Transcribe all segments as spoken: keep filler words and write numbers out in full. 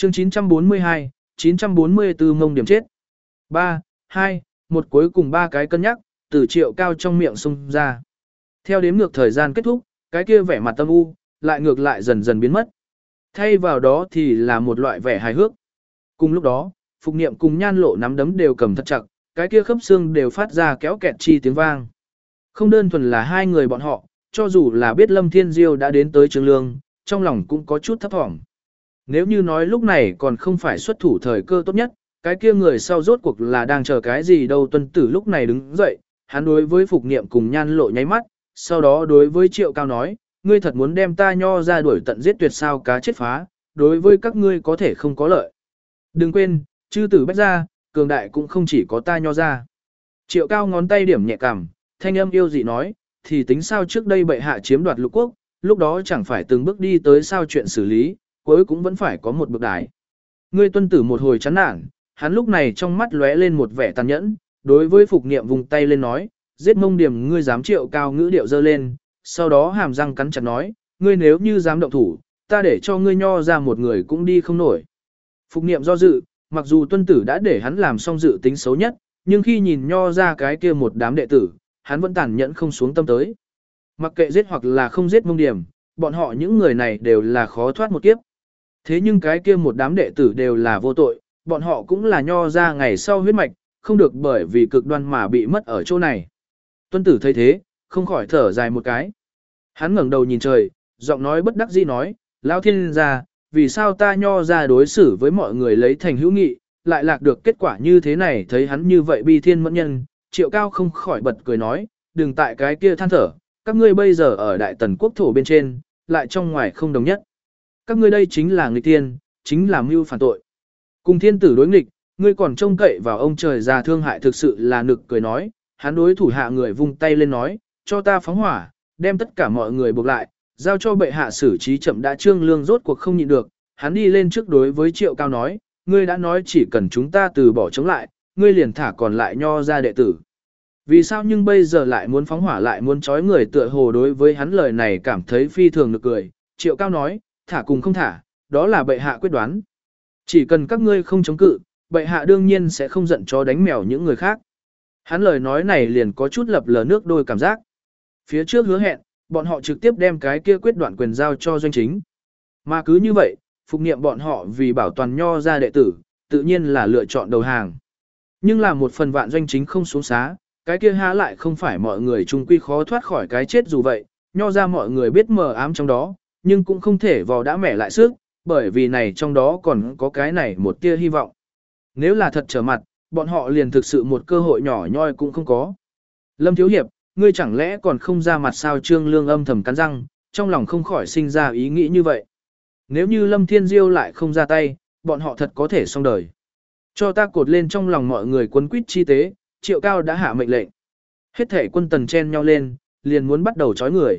Chương chín trăm bốn mươi hai, chín trăm bốn mươi tư mông điểm chết. ba, hai, một cuối cùng ba cái cân nhắc, từ Triệu Cao trong miệng xung ra. Theo đếm ngược thời gian kết thúc, cái kia vẻ mặt tâm u, lại ngược lại dần dần biến mất. Thay vào đó thì là một loại vẻ hài hước. Cùng lúc đó, Phục Niệm cùng Nhan Lộ nắm đấm đều cầm thật chặt, cái kia khớp xương đều phát ra kéo kẹt chi tiếng vang. Không đơn thuần là hai người bọn họ, cho dù là biết Lâm Thiên Diêu đã đến tới Trường Lương, trong lòng cũng có chút thấp thỏm. Nếu như nói lúc này còn không phải xuất thủ thời cơ tốt nhất, cái kia người sau rốt cuộc là đang chờ cái gì đâu. Tuân Tử lúc này đứng dậy, hắn đối với Phục Niệm cùng Nhan Lộ nháy mắt, sau đó đối với Triệu Cao nói, ngươi thật muốn đem ta nho ra đuổi tận giết tuyệt sao cá chết phá, đối với các ngươi có thể không có lợi. Đừng quên, chư tử bách gia, cường đại cũng không chỉ có ta nho ra. Triệu Cao ngón tay điểm nhẹ cằm, thanh âm yêu dị nói, thì tính sao trước đây bệ hạ chiếm đoạt lục quốc, lúc đó chẳng phải từng bước đi tới sao chuyện xử lý, cuối cũng vẫn phải có một bước đài. Ngươi Tuân Tử một hồi chán nản, hắn lúc này trong mắt lóe lên một vẻ tàn nhẫn, đối với Phục Niệm vùng tay lên nói, giết Mông Điểm. Ngươi dám Triệu Cao ngữ điệu dơ lên, sau đó hàm răng cắn chặt nói, ngươi nếu như dám động thủ, ta để cho ngươi nho ra một người cũng đi không nổi. Phục Niệm do dự, mặc dù Tuân Tử đã để hắn làm xong dự tính xấu nhất, nhưng khi nhìn nho ra cái kia một đám đệ tử, hắn vẫn tàn nhẫn không xuống tâm tới. Mặc kệ giết hoặc là không giết Mông Điểm, bọn họ những người này đều là khó thoát một kiếp. Thế nhưng cái kia một đám đệ tử đều là vô tội, bọn họ cũng là nho ra ngày sau huyết mạch, không được bởi vì cực đoan mà bị mất ở chỗ này. Tuân Tử thấy thế, không khỏi thở dài một cái. Hắn ngẩng đầu nhìn trời, giọng nói bất đắc dĩ nói, Lão Thiên gia, vì sao ta nho ra đối xử với mọi người lấy thành hữu nghị, lại lạc được kết quả như thế này. Thấy hắn như vậy bi thiên mẫn nhân, Triệu Cao không khỏi bật cười nói, đừng tại cái kia than thở, các ngươi bây giờ ở Đại Tần quốc thổ bên trên, lại trong ngoài không đồng nhất. Các ngươi đây chính là nghịch tiên, chính là mưu phản tội. Cùng thiên tử đối nghịch, ngươi còn trông cậy vào ông trời già thương hại, thực sự là nực cười nói. Hắn đối thủ hạ người vung tay lên nói, cho ta phóng hỏa, đem tất cả mọi người buộc lại, giao cho bệ hạ xử trí chậm đã. Trương Lương rốt cuộc không nhịn được, hắn đi lên trước đối với Triệu Cao nói, ngươi đã nói chỉ cần chúng ta từ bỏ chống lại, ngươi liền thả còn lại nho ra đệ tử. Vì sao nhưng bây giờ lại muốn phóng hỏa, lại muốn trói người? Tựa hồ đối với hắn lời này cảm thấy phi thường nực cười. Triệu Cao nói, thả cùng không thả, đó là bệ hạ quyết đoán. Chỉ cần các ngươi không chống cự, bệ hạ đương nhiên sẽ không giận chó đánh mèo những người khác. Hắn lời nói này liền có chút lập lờ nước đôi cảm giác. Phía trước hứa hẹn, bọn họ trực tiếp đem cái kia quyết đoạn quyền giao cho doanh chính. Mà cứ như vậy, Phục Niệm bọn họ vì bảo toàn nho ra đệ tử, tự nhiên là lựa chọn đầu hàng. Nhưng là một phần vạn doanh chính không xuống xá, cái kia há lại không phải mọi người chung quy khó thoát khỏi cái chết. Dù vậy, nho ra mọi người biết mờ ám trong đó, nhưng cũng không thể vò đã mẻ lại sức, bởi vì này trong đó còn có cái này một tia hy vọng. Nếu là thật trở mặt, bọn họ liền thực sự một cơ hội nhỏ nhoi cũng không có. Lâm Thiếu Hiệp, ngươi chẳng lẽ còn không ra mặt sao? Trương Lương âm thầm cắn răng, trong lòng không khỏi sinh ra ý nghĩ như vậy. Nếu như Lâm Thiên Diêu lại không ra tay, bọn họ thật có thể xong đời. Cho ta cột lên trong lòng mọi người quấn quýt chi tế. Triệu Cao đã hạ mệnh lệnh. Hết thể quân tần chen nhau lên, liền muốn bắt đầu trói người.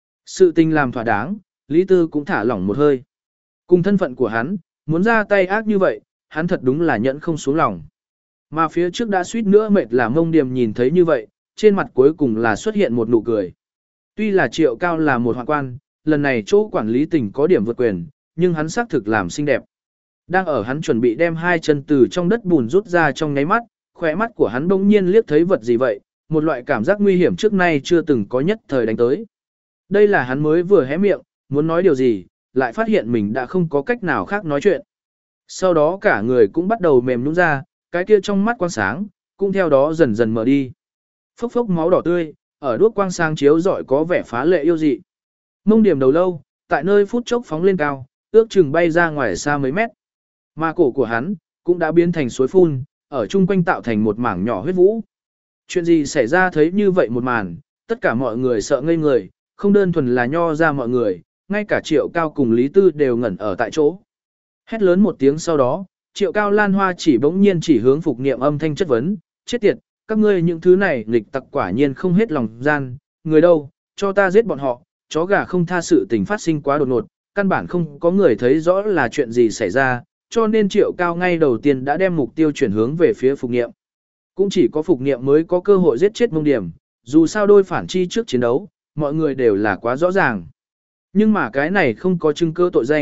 Sự tình làm thỏa đáng, Lý Tư cũng thả lỏng một hơi. Cùng thân phận của hắn, muốn ra tay ác như vậy, hắn thật đúng là nhẫn không xuống lòng. Mà phía trước đã suýt nữa mệt là Mông Điểm nhìn thấy như vậy, trên mặt cuối cùng là xuất hiện một nụ cười. Tuy là Triệu Cao là một hoàng quan, lần này chỗ quản lý tỉnh có điểm vượt quyền, nhưng hắn xác thực làm xinh đẹp. Đang ở hắn chuẩn bị đem hai chân từ trong đất bùn rút ra trong nháy mắt, khóe mắt của hắn bỗng nhiên liếc thấy vật gì vậy, một loại cảm giác nguy hiểm trước nay chưa từng có nhất thời đánh tới. Đây là hắn mới vừa hé miệng, muốn nói điều gì, lại phát hiện mình đã không có cách nào khác nói chuyện. Sau đó cả người cũng bắt đầu mềm nhũn ra, cái kia trong mắt quang sáng, cũng theo đó dần dần mở đi. Phốc phốc máu đỏ tươi, ở đuốc quang sáng chiếu rọi có vẻ phá lệ yêu dị. Mông Điểm đầu lâu, tại nơi phút chốc phóng lên cao, ước chừng bay ra ngoài xa mấy mét. Mà cổ của hắn, cũng đã biến thành suối phun, ở chung quanh tạo thành một mảng nhỏ huyết vũ. Chuyện gì xảy ra? Thấy như vậy một màn, tất cả mọi người sợ ngây người, không đơn thuần là nho ra mọi người, ngay cả Triệu Cao cùng Lý Tư đều ngẩn ở tại chỗ. Hét lớn một tiếng sau đó, Triệu Cao Lan Hoa chỉ bỗng nhiên chỉ hướng Phục Niệm âm thanh chất vấn, chết tiệt, các ngươi những thứ này nghịch tặc quả nhiên không hết lòng gian, người đâu, cho ta giết bọn họ. Chó gà không tha, sự tình phát sinh quá đột ngột, căn bản không có người thấy rõ là chuyện gì xảy ra, cho nên Triệu Cao ngay đầu tiên đã đem mục tiêu chuyển hướng về phía Phục Niệm. Cũng chỉ có Phục Niệm mới có cơ hội giết chết Mông Điểm, dù sao đôi phản chi trước chiến đấu, mọi người đều là quá rõ ràng. Nhưng mà cái này không có chứng cơ tội danh,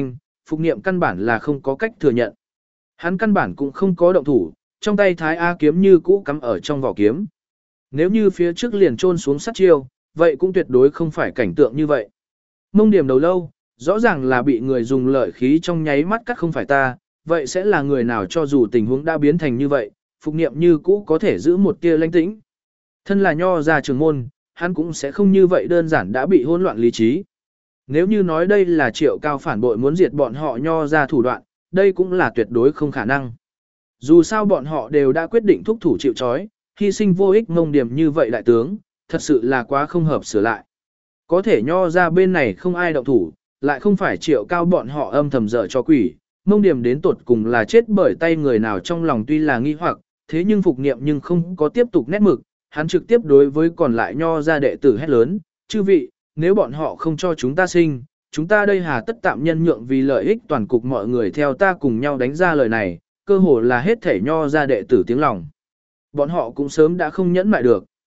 Phục Niệm căn bản là không có cách thừa nhận. Hắn căn bản cũng không có động thủ, trong tay Thái A kiếm như cũ cắm ở trong vỏ kiếm. Nếu như phía trước liền trôn xuống sát chiêu, vậy cũng tuyệt đối không phải cảnh tượng như vậy. Mông Điểm đầu lâu, rõ ràng là bị người dùng lợi khí trong nháy mắt cắt không phải ta, vậy sẽ là người nào cho dù tình huống đã biến thành như vậy, Phục Niệm như cũ có thể giữ một tia lãnh tĩnh. Thân là nho gia trưởng môn, hắn cũng sẽ không như vậy đơn giản đã bị hỗn loạn lý trí. Nếu như nói đây là Triệu Cao phản bội muốn diệt bọn họ nho ra thủ đoạn, đây cũng là tuyệt đối không khả năng. Dù sao bọn họ đều đã quyết định thúc thủ chịu trói, hy sinh vô ích Mông Điểm như vậy đại tướng, thật sự là quá không hợp sửa lại. Có thể nho ra bên này không ai động thủ, lại không phải Triệu Cao bọn họ âm thầm dở cho quỷ, Mông Điểm đến tột cùng là chết bởi tay người nào trong lòng tuy là nghi hoặc, thế nhưng Phục Niệm nhưng không có tiếp tục nét mực, hắn trực tiếp đối với còn lại nho ra đệ tử hét lớn, chư vị, nếu bọn họ không cho chúng ta sinh, chúng ta đây hà tất tạm nhân nhượng vì lợi ích toàn cục mọi người theo ta cùng nhau đánh ra lời này, cơ hồ là hết thể nho ra đệ tử tiếng lòng. Bọn họ cũng sớm đã không nhẫn mại được.